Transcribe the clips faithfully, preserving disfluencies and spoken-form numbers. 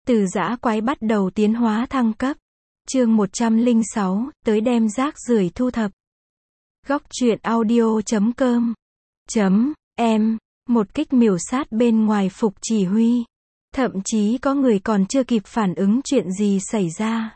Từ dã quái bắt đầu tiến hóa thăng cấp. Chương một trăm lẻ sáu, tới đem rác rưởi thu thập. Góc truyện audio chấm com chấm em, một kích miểu sát bên ngoài phục chỉ huy. Thậm chí có người còn chưa kịp phản ứng chuyện gì xảy ra.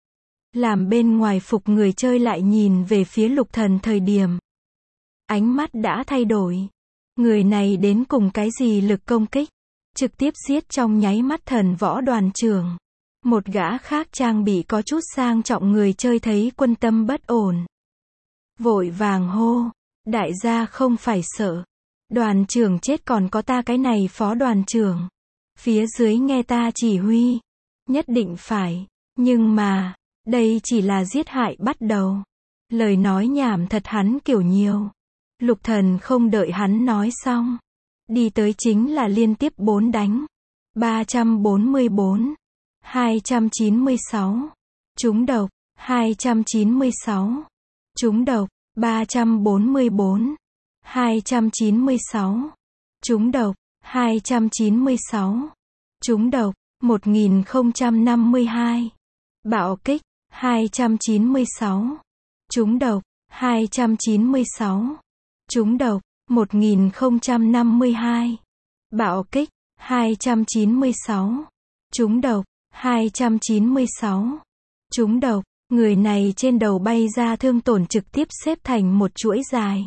Làm bên ngoài phục người chơi lại nhìn về phía Lục Thần thời điểm. Ánh mắt đã thay đổi. Người này đến cùng cái gì lực công kích. Trực tiếp giết trong nháy mắt thần võ đoàn trưởng. Một gã khác trang bị có chút sang trọng người chơi thấy quân tâm bất ổn. Vội vàng hô. Đại gia không phải sợ. Đoàn trưởng chết còn có ta cái này phó đoàn trưởng. Phía dưới nghe ta chỉ huy. Nhất định phải. Nhưng mà, đây chỉ là giết hại bắt đầu. Lời nói nhảm thật hắn kiểu nhiều. Lục Thần không đợi hắn nói xong. Đi tới chính là liên tiếp bốn đánh. ba trăm bốn mươi bốn. hai trăm chín mươi sáu. Trúng độc. hai trăm chín mươi sáu. Trúng độc. ba trăm bốn mươi bốn. hai trăm chín mươi sáu. Trúng độc. hai trăm chín mươi sáu. Trúng độc. một nghìn không trăm năm mươi hai. Bạo kích. hai trăm chín mươi sáu. Trúng độc. hai trăm chín mươi sáu. Trúng độc. một nghìn không trăm năm mươi hai. Bạo kích. hai trăm chín mươi sáu. Trúng độc. hai trăm chín mươi sáu. Trúng độc. Người này trên đầu bay ra thương tổn trực tiếp xếp thành một chuỗi dài.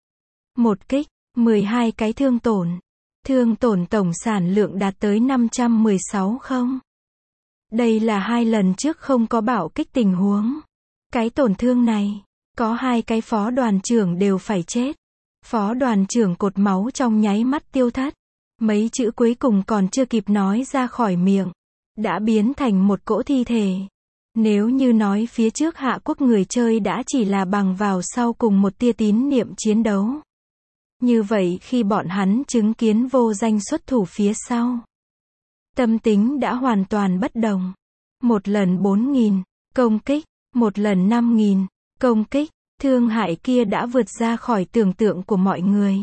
Một kích. mười hai cái thương tổn. Thương tổn tổng sản lượng đạt tới năm trăm mười sáu không. Đây là hai lần trước không có bạo kích tình huống. Cái tổn thương này, có hai cái phó đoàn trưởng đều phải chết. Phó đoàn trưởng cột máu trong nháy mắt tiêu thất. Mấy chữ cuối cùng còn chưa kịp nói ra khỏi miệng. Đã biến thành một cỗ thi thể. Nếu như nói phía trước Hạ Quốc người chơi đã chỉ là bằng vào sau cùng một tia tín niệm chiến đấu. Như vậy khi bọn hắn chứng kiến Vô Danh xuất thủ phía sau. Tâm tính đã hoàn toàn bất đồng. Một lần bốn nghìn, công kích. Một lần năm nghìn, công kích. Thương hại kia đã vượt ra khỏi tưởng tượng của mọi người.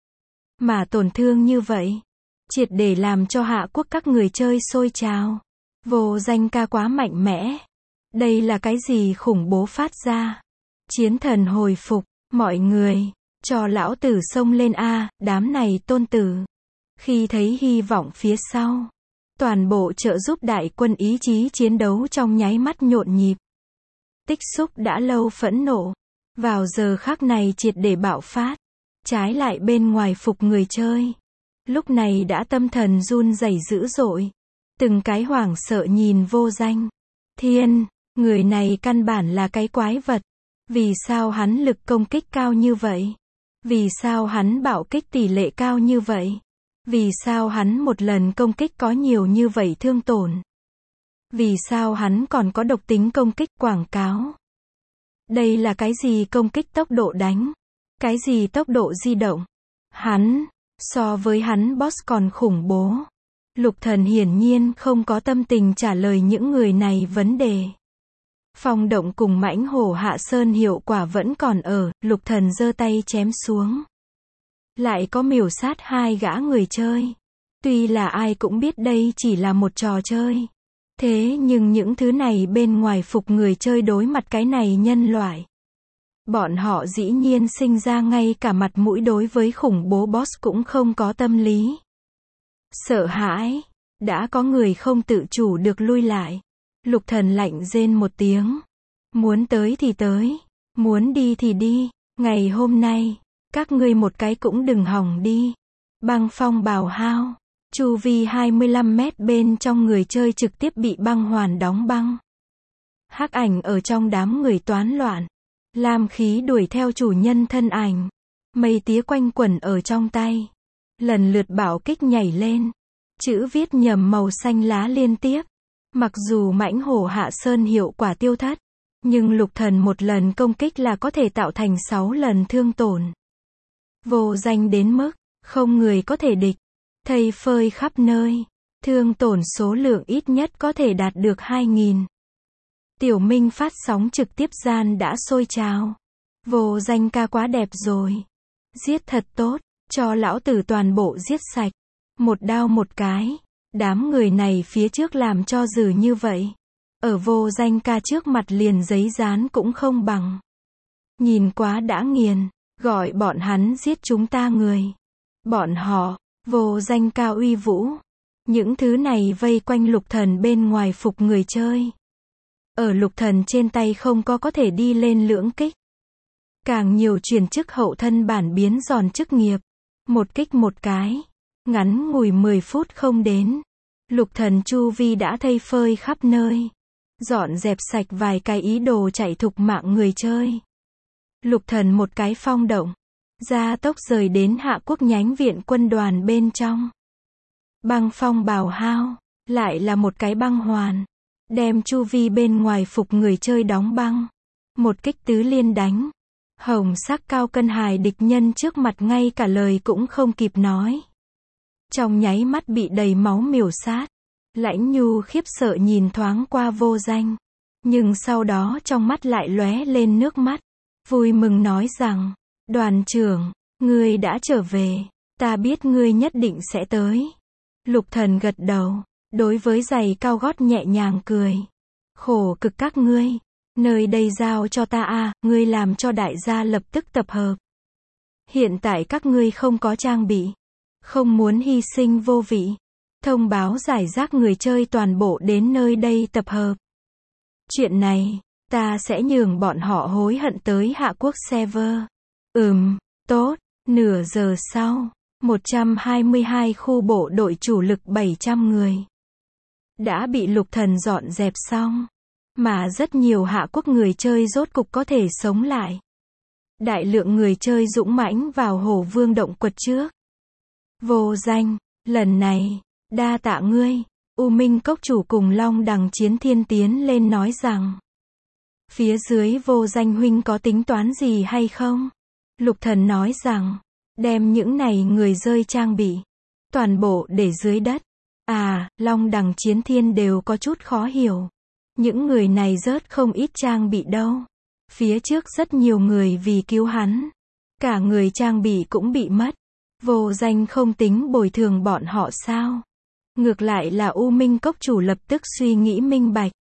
Mà tổn thương như vậy, triệt để làm cho Hạ Quốc các người chơi sôi trào. Vô Danh ca quá mạnh mẽ. Đây là cái gì khủng bố phát ra. Chiến thần hồi phục, mọi người, cho lão tử xông lên a, đám này tôn tử. Khi thấy hy vọng phía sau, toàn bộ trợ giúp đại quân ý chí chiến đấu trong nháy mắt nhộn nhịp. Tích xúc đã lâu phẫn nộ. Vào giờ khắc này triệt để bạo phát. Trái lại bên ngoài phục người chơi. Lúc này đã tâm thần run rẩy dữ dội. Từng cái hoảng sợ nhìn Vô Danh. Thiên, người này căn bản là cái quái vật. Vì sao hắn lực công kích cao như vậy? Vì sao hắn bạo kích tỷ lệ cao như vậy? Vì sao hắn một lần công kích có nhiều như vậy thương tổn? Vì sao hắn còn có độc tính công kích quảng cáo? Đây là cái gì công kích tốc độ đánh? Cái gì tốc độ di động? Hắn, so với hắn boss còn khủng bố. Lục Thần hiển nhiên không có tâm tình trả lời những người này vấn đề. Phong động cùng mãnh hổ hạ sơn hiệu quả vẫn còn ở, Lục Thần giơ tay chém xuống. Lại có miểu sát hai gã người chơi. Tuy là ai cũng biết đây chỉ là một trò chơi. Thế nhưng những thứ này bên ngoài phục người chơi đối mặt cái này nhân loại. Bọn họ dĩ nhiên sinh ra ngay cả mặt mũi đối với khủng bố boss cũng không có tâm lý. Sợ hãi. Đã có người không tự chủ được lui lại. Lục Thần lạnh rên một tiếng. Muốn tới thì tới. Muốn đi thì đi. Ngày hôm nay, các ngươi một cái cũng đừng hỏng đi. Băng phong bào hao. Chu vi hai mươi lăm mét bên trong người chơi trực tiếp bị băng hoàn đóng băng. Hắc ảnh ở trong đám người toán loạn. Lam khí đuổi theo chủ nhân thân ảnh. Mây tía quanh quẩn ở trong tay. Lần lượt bảo kích nhảy lên. Chữ viết nhầm màu xanh lá liên tiếp. Mặc dù mãnh hổ hạ sơn hiệu quả tiêu thất. Nhưng Lục Thần một lần công kích là có thể tạo thành sáu lần thương tổn. Vô Danh đến mức, không người có thể địch. Thây phơi khắp nơi. Thương tổn số lượng ít nhất có thể đạt được hai nghìn. Tiểu Minh phát sóng trực tiếp gian đã sôi trào. Vô Danh ca quá đẹp rồi. Giết thật tốt. Cho lão tử toàn bộ giết sạch. Một đao một cái. Đám người này phía trước làm cho dừ như vậy. Ở Vô Danh Ca trước mặt liền giấy dán cũng không bằng. Nhìn quá đã nghiền, gọi bọn hắn giết chúng ta người. Bọn họ, Vô Danh Ca uy vũ. Những thứ này vây quanh Lục Thần bên ngoài phục người chơi. Ở Lục Thần trên tay không có có thể đi lên lưỡng kích. Càng nhiều chuyển chức hậu thân bản biến giòn chức nghiệp. Một kích một cái. Ngắn ngủi mười phút không đến. Lục Thần chu vi đã thây phơi khắp nơi. Dọn dẹp sạch vài cái ý đồ chạy thục mạng người chơi. Lục Thần một cái phong động. Gia tốc rời đến Hạ Quốc nhánh viện quân đoàn bên trong. Băng phong bào hao. Lại là một cái băng hoàn. Đem chu vi bên ngoài phục người chơi đóng băng. Một kích tứ liên đánh. Hồng sắc cao cân hài địch nhân trước mặt ngay cả lời cũng không kịp nói. Trong nháy mắt bị đầy máu miểu sát. Lãnh Nhu khiếp sợ nhìn thoáng qua Vô Danh. Nhưng sau đó trong mắt lại lóe lên nước mắt. Vui mừng nói rằng, đoàn trưởng, ngươi đã trở về. Ta biết ngươi nhất định sẽ tới. Lục Thần gật đầu. Đối với giày cao gót nhẹ nhàng cười. Khổ cực các ngươi. Nơi đây giao cho ta a, ngươi làm cho đại gia lập tức tập hợp. Hiện tại các ngươi không có trang bị. Không muốn hy sinh vô vị. Thông báo giải rác người chơi toàn bộ đến nơi đây tập hợp. Chuyện này, ta sẽ nhường bọn họ hối hận tới Hạ Quốc server. Ừm, tốt. Nửa giờ sau, một trăm hai mươi hai khu bộ đội chủ lực bảy trăm người. Đã bị Lục Thần dọn dẹp xong. Mà rất nhiều Hạ Quốc người chơi rốt cục có thể sống lại. Đại lượng người chơi dũng mãnh vào Hổ Vương động quật trước. Vô Danh, lần này, đa tạ ngươi. U Minh Cốc chủ cùng Long Đằng Chiến Thiên tiến lên nói rằng. Phía dưới Vô Danh huynh có tính toán gì hay không? Lục Thần nói rằng, đem những này người rơi trang bị. Toàn bộ để dưới đất. À, Long Đằng Chiến Thiên đều có chút khó hiểu. Những người này rớt không ít trang bị đâu. Phía trước rất nhiều người vì cứu hắn. Cả người trang bị cũng bị mất. Vô Danh không tính bồi thường bọn họ sao? Ngược lại là U Minh Cốc chủ lập tức suy nghĩ minh bạch.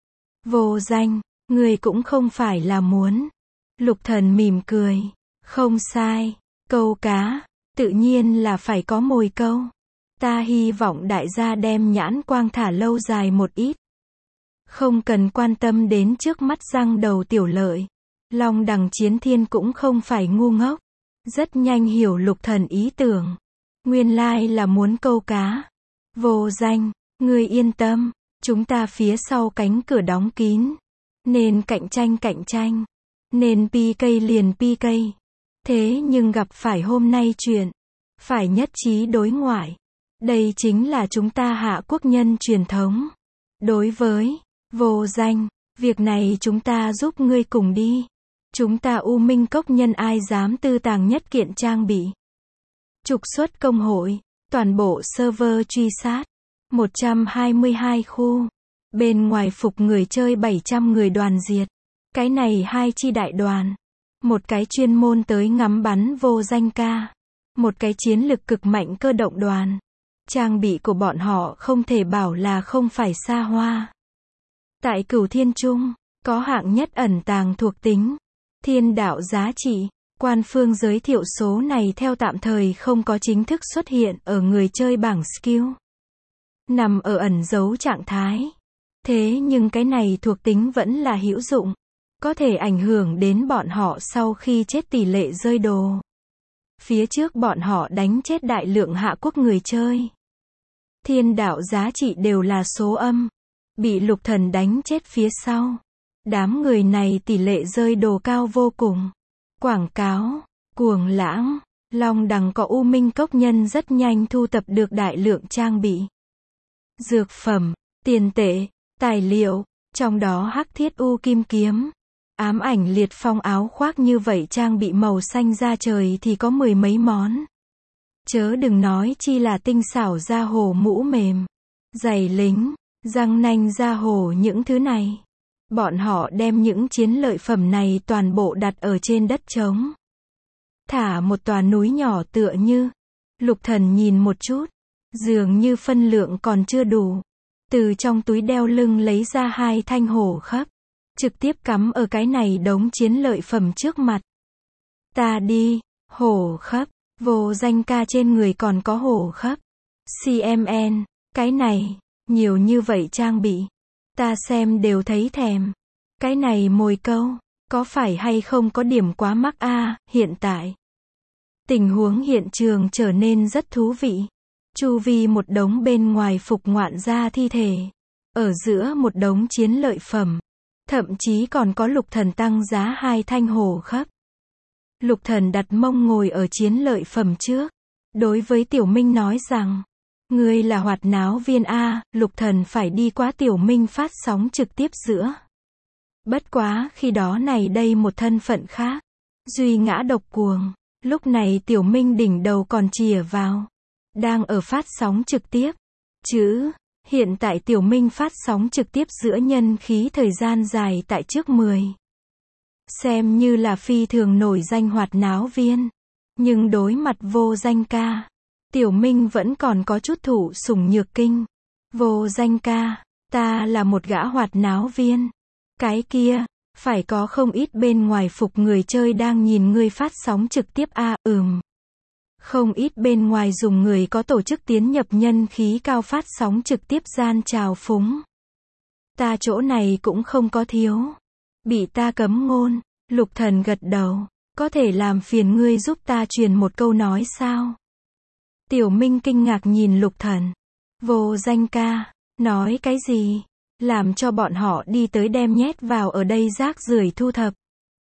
Vô Danh, người cũng không phải là muốn. Lục Thần mỉm cười. Không sai. Câu cá, tự nhiên là phải có mồi câu. Ta hy vọng đại gia đem nhãn quang thả lâu dài một ít. Không cần quan tâm đến trước mắt răng đầu tiểu lợi. Long Đằng Chiến Thiên cũng không phải ngu ngốc. Rất nhanh hiểu Lục Thần ý tưởng. Nguyên lai là muốn câu cá. Vô Danh, ngươi yên tâm. Chúng ta phía sau cánh cửa đóng kín. Nên cạnh tranh cạnh tranh. Nên pê ca liền pê ca. Thế nhưng gặp phải hôm nay chuyện. Phải nhất trí đối ngoại. Đây chính là chúng ta Hạ Quốc nhân truyền thống. Đối với Vô Danh, việc này chúng ta giúp ngươi cùng đi. Chúng ta U Minh Cốc nhân ai dám tư tàng nhất kiện trang bị. Trục xuất công hội, toàn bộ server truy sát. một trăm hai mươi hai khu. Bên ngoài phục người chơi bảy trăm người đoàn diệt. Cái này hai chi đại đoàn. Một cái chuyên môn tới ngắm bắn Vô Danh ca. Một cái chiến lực cực mạnh cơ động đoàn. Trang bị của bọn họ không thể bảo là không phải xa hoa. Tại Cửu Thiên Trung, có hạng nhất ẩn tàng thuộc tính. Thiên đạo giá trị. Quan phương giới thiệu số này theo tạm thời không có chính thức xuất hiện ở người chơi bảng skill. Nằm ở ẩn giấu trạng thái. Thế nhưng cái này thuộc tính vẫn là hữu dụng. Có thể ảnh hưởng đến bọn họ sau khi chết tỷ lệ rơi đồ. Phía trước bọn họ đánh chết đại lượng Hạ Quốc người chơi. Thiên đạo giá trị đều là số âm. Bị Lục Thần đánh chết phía sau. Đám người này tỷ lệ rơi đồ cao vô cùng. Quảng cáo, cuồng lãng, Long Đằng có U Minh Cốc nhân rất nhanh thu thập được đại lượng trang bị. Dược phẩm, tiền tệ, tài liệu, trong đó Hắc Thiết U Kim Kiếm, ám ảnh liệt phong áo khoác như vậy trang bị màu xanh da trời thì có mười mấy món. Chớ đừng nói chi là tinh xảo da hổ mũ mềm, giày lính, răng nanh da hổ những thứ này. Bọn họ đem những chiến lợi phẩm này toàn bộ đặt ở trên đất trống. Thả một tòa núi nhỏ tựa như. Lục Thần nhìn một chút. Dường như phân lượng còn chưa đủ. Từ trong túi đeo lưng lấy ra hai thanh hổ khấp. Trực tiếp cắm ở cái này đống chiến lợi phẩm trước mặt. Ta đi, hổ khấp, Vô Danh ca trên người còn có hổ khấp. xê em en, cái này, nhiều như vậy trang bị. Ta xem đều thấy thèm. Cái này mồi câu, có phải hay không có điểm quá mắc a, hiện tại. Tình huống hiện trường trở nên rất thú vị. Chu vi một đống bên ngoài phục ngoạn gia thi thể. Ở giữa một đống chiến lợi phẩm. Thậm chí còn có Lục Thần tăng giá hai thanh hổ khấp. Lục Thần đặt mông ngồi ở chiến lợi phẩm trước. Đối với Tiểu Minh nói rằng, ngươi là hoạt náo viên A, Lục Thần phải đi qua Tiểu Minh phát sóng trực tiếp giữa. Bất quá, khi đó này đây một thân phận khác. Duy ngã độc cuồng. Lúc này Tiểu Minh đỉnh đầu còn chìa vào. Đang ở phát sóng trực tiếp. Chứ, hiện tại Tiểu Minh phát sóng trực tiếp giữa nhân khí thời gian dài tại trước mười. Xem như là phi thường nổi danh hoạt náo viên. Nhưng đối mặt Vô Danh ca, Tiểu Minh vẫn còn có chút thụ sủng nhược kinh. Vô Danh ca, ta là một gã hoạt náo viên. Cái kia, phải có không ít bên ngoài phục người chơi đang nhìn ngươi phát sóng trực tiếp a, à, ừm. Không ít bên ngoài dùng người có tổ chức tiến nhập nhân khí cao phát sóng trực tiếp gian trào phúng. Ta chỗ này cũng không có thiếu. Bị ta cấm ngôn, Lục Thần gật đầu. Có thể làm phiền ngươi giúp ta truyền một câu nói sao? Tiểu Minh kinh ngạc nhìn Lục Thần. Vô Danh ca, nói cái gì? Làm cho bọn họ đi tới đem nhét vào ở đây rác rưởi thu thập.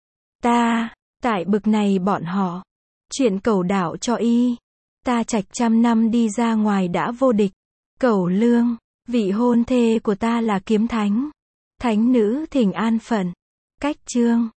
Ta, tại bực này bọn họ. Chuyện cẩu đảo cho y. Ta trạch trăm năm đi ra ngoài đã vô địch. Cẩu lương, vị hôn thê của ta là kiếm thánh. Thánh nữ thỉnh an phận. Cách chương.